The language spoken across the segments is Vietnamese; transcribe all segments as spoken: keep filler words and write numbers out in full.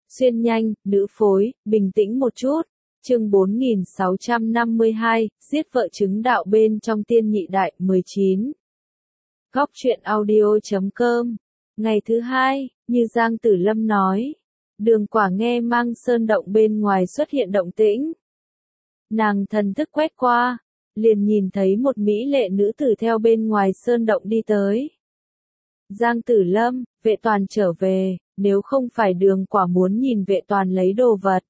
Xuyên nhanh, nữ phối, bình tĩnh một chút. Chương bốn nghìn sáu trăm năm mươi hai, giết vợ chứng đạo bên trong tiên nhị đại, mười chín. Góc truyện audio chấm com. Ngày thứ hai, như Giang Tử Lâm nói, Đường Quả nghe Mang Sơn động bên ngoài xuất hiện động tĩnh. Nàng thần thức quét qua, liền nhìn thấy một mỹ lệ nữ tử theo bên ngoài sơn động đi tới. Giang Tử Lâm, Vệ Toàn trở về, nếu không phải Đường Quả muốn nhìn Vệ Toàn lấy đồ vật.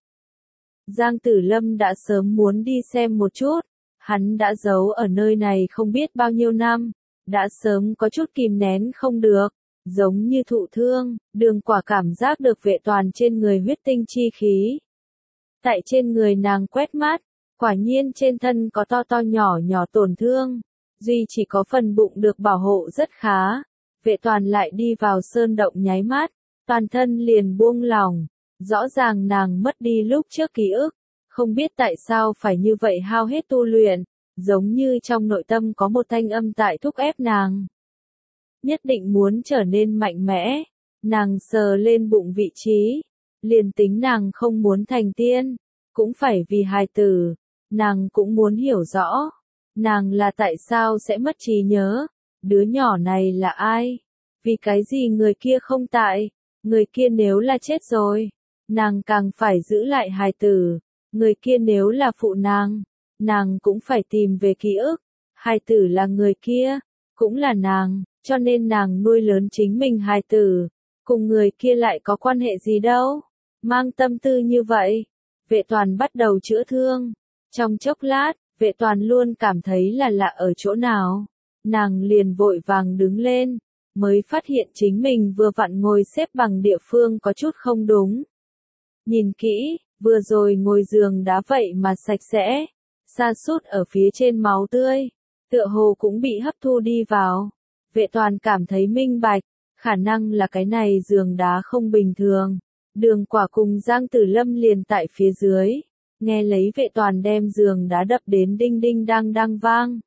Giang Tử Lâm đã sớm muốn đi xem một chút, hắn đã giấu ở nơi này không biết bao nhiêu năm, đã sớm có chút kìm nén không được, giống như thụ thương, Đường Quả cảm giác được Vệ Toàn trên người huyết tinh chi khí. Tại trên người nàng quét mắt, quả nhiên trên thân có to to nhỏ nhỏ tổn thương, duy chỉ có phần bụng được bảo hộ rất khá. Vệ Toàn lại đi vào sơn động nháy mắt, toàn thân liền buông lỏng, rõ ràng nàng mất đi lúc trước ký ức, không biết tại sao phải như vậy hao hết tu luyện, giống như trong nội tâm có một thanh âm tại thúc ép nàng. Nhất định muốn trở nên mạnh mẽ, nàng sờ lên bụng vị trí, liền tính nàng không muốn thành tiên, cũng phải vì hài tử, nàng cũng muốn hiểu rõ, nàng là tại sao sẽ mất trí nhớ, đứa nhỏ này là ai, vì cái gì người kia không tại, người kia nếu là chết rồi, nàng càng phải giữ lại hài tử, người kia nếu là phụ nàng, nàng cũng phải tìm về ký ức, hài tử là người kia, cũng là nàng, cho nên nàng nuôi lớn chính mình hài tử, cùng người kia lại có quan hệ gì đâu, mang tâm tư như vậy. Vệ Toàn bắt đầu chữa thương, trong chốc lát, Vệ Toàn luôn cảm thấy là lạ ở chỗ nào, nàng liền vội vàng đứng lên, mới phát hiện chính mình vừa vặn ngồi xếp bằng địa phương có chút không đúng. Nhìn kỹ, vừa rồi ngồi giường đá vậy mà sạch sẽ, sa sút ở phía trên máu tươi, tựa hồ cũng bị hấp thu đi vào. Vệ Toàn cảm thấy minh bạch, khả năng là cái này giường đá không bình thường. Đường Quả cùng Giang Tử Lâm liền tại phía dưới, nghe lấy Vệ Toàn đem giường đá đập đến đinh đinh đang đang vang.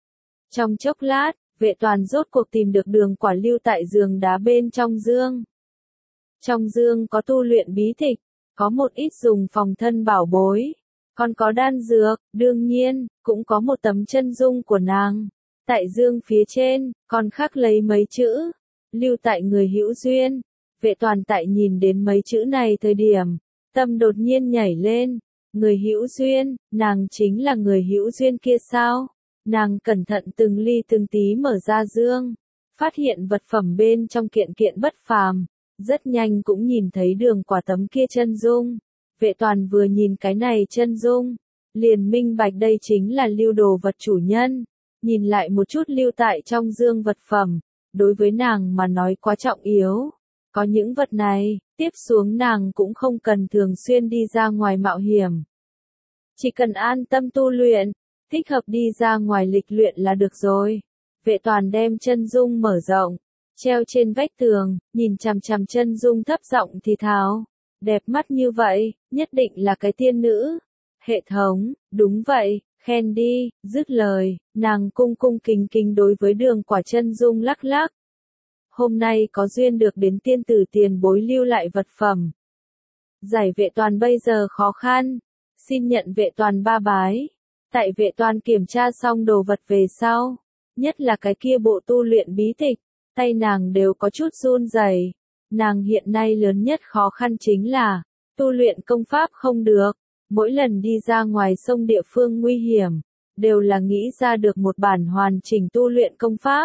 Trong chốc lát, Vệ Toàn rốt cuộc tìm được Đường Quả lưu tại giường đá bên trong dương. Trong dương có tu luyện bí tịch, có một ít dùng phòng thân bảo bối, còn có đan dược, đương nhiên, cũng có một tấm chân dung của nàng. Tại dương phía trên, còn khắc lấy mấy chữ, lưu tại người hữu duyên. Vệ Toàn tại nhìn đến mấy chữ này thời điểm, tâm đột nhiên nhảy lên, người hữu duyên, nàng chính là người hữu duyên kia sao? Nàng cẩn thận từng ly từng tí mở ra dương, phát hiện vật phẩm bên trong kiện kiện bất phàm, rất nhanh cũng nhìn thấy Đường Quả tấm kia chân dung. Vệ Toàn vừa nhìn cái này chân dung, liền minh bạch đây chính là lưu đồ vật chủ nhân, nhìn lại một chút lưu tại trong dương vật phẩm, đối với nàng mà nói quá trọng yếu. Có những vật này, tiếp xuống nàng cũng không cần thường xuyên đi ra ngoài mạo hiểm. Chỉ cần an tâm tu luyện, thích hợp đi ra ngoài lịch luyện là được rồi. Vệ Toàn đem chân dung mở rộng, treo trên vách tường, nhìn chằm chằm chân dung thấp giọng thì thào. Đẹp mắt như vậy, nhất định là cái tiên nữ. Hệ thống, đúng vậy, khen đi, dứt lời, nàng cung cung kính kính đối với Đường Quả chân dung lắc lắc. Hôm nay có duyên được đến tiên tử tiền bối lưu lại vật phẩm. Giải Vệ Toàn bây giờ khó khăn, xin nhận Vệ Toàn ba bái. Tại Vệ Toàn kiểm tra xong đồ vật về sau, nhất là cái kia bộ tu luyện bí tịch, tay nàng đều có chút run rẩy. Nàng hiện nay lớn nhất khó khăn chính là, tu luyện công pháp không được, mỗi lần đi ra ngoài sông địa phương nguy hiểm, đều là nghĩ ra được một bản hoàn chỉnh tu luyện công pháp.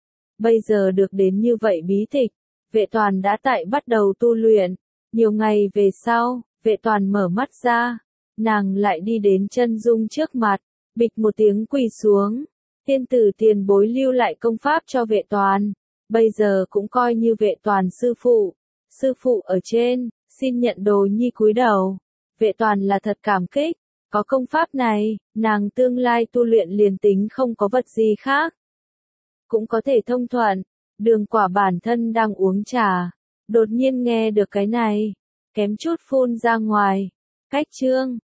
Bây giờ được đến như vậy bí tịch, Vệ Toàn đã tại bắt đầu tu luyện, nhiều ngày về sau, Vệ Toàn mở mắt ra, nàng lại đi đến chân dung trước mặt, bịch một tiếng quỳ xuống, tiên tử tiền bối lưu lại công pháp cho Vệ Toàn, bây giờ cũng coi như Vệ Toàn sư phụ, sư phụ ở trên, xin nhận đồ nhi cúi đầu. Vệ Toàn là thật cảm kích, có công pháp này, nàng tương lai tu luyện liền tính không có vật gì khác, cũng có thể thông thuận. Đường Quả bản thân đang uống trà, đột nhiên nghe được cái này, kém chút phun ra ngoài. Cách chương